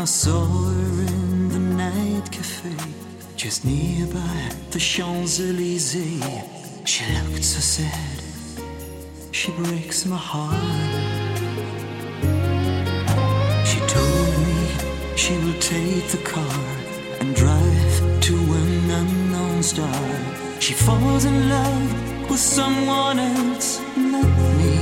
saw her in the night cafe, just nearby the Champs-Élysées. She looked so sad, she breaks my heart. She told me she will take the car and drive to an unknown star. She falls in love with someone else, not me.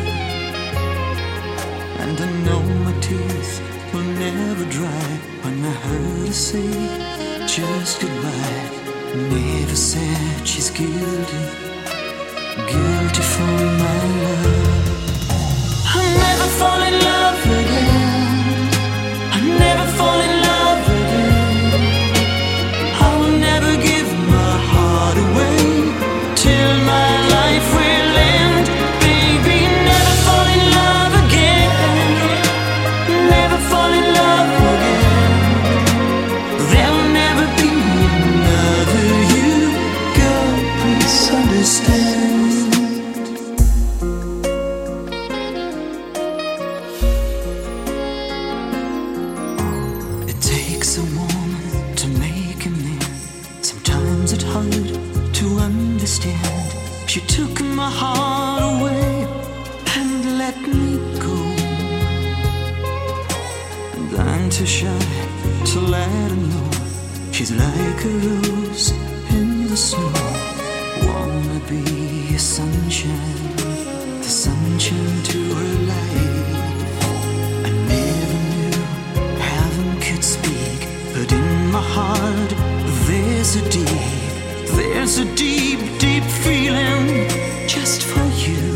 And I know my tears will never dry when I heard her say just goodbye. Never said she's guilty, guilty for my love. I'll never fall in love again, I'll never fall in love again. I will never give my heart away till my life will end. Baby, never fall in love again, never fall in love again. There will never be another you, girl, please understand. It takes a woman to make a man. Sometimes it's hard to understand. She took my heart away and let me go. And I'm too shy to let her know she's like a rose in the snow. Wanna be a sunshine, the sunshine to her life. I never knew heaven could speak, but in my heart there's a deep, deep feeling just for you.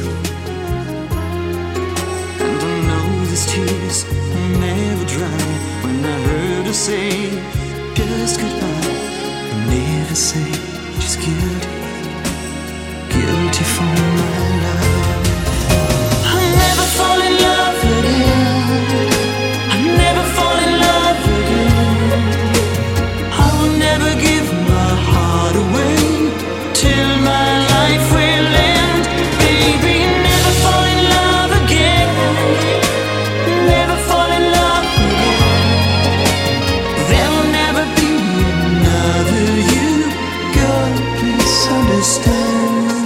And I know these tears will never dry when I heard her say just goodbye. Never say she's guilty, guilty for my love. I'll never fall in love again, I'll never fall in love again. I will never give my heart away till my life will end. Baby, never fall in love again, never fall in love again. There will never be another you, girl, please understand.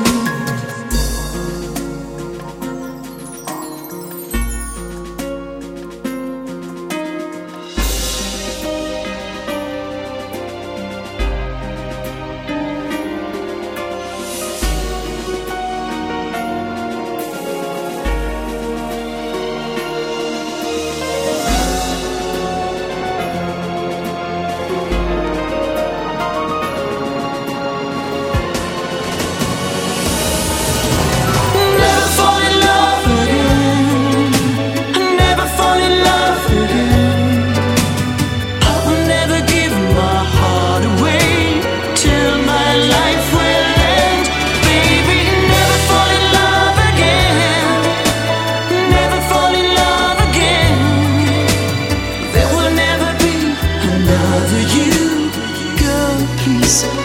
Never fall in love again, never fall in love again. I will never give my heart away till my life will end. Baby, never fall in love again, never fall in love again. There will never be another you, girl, please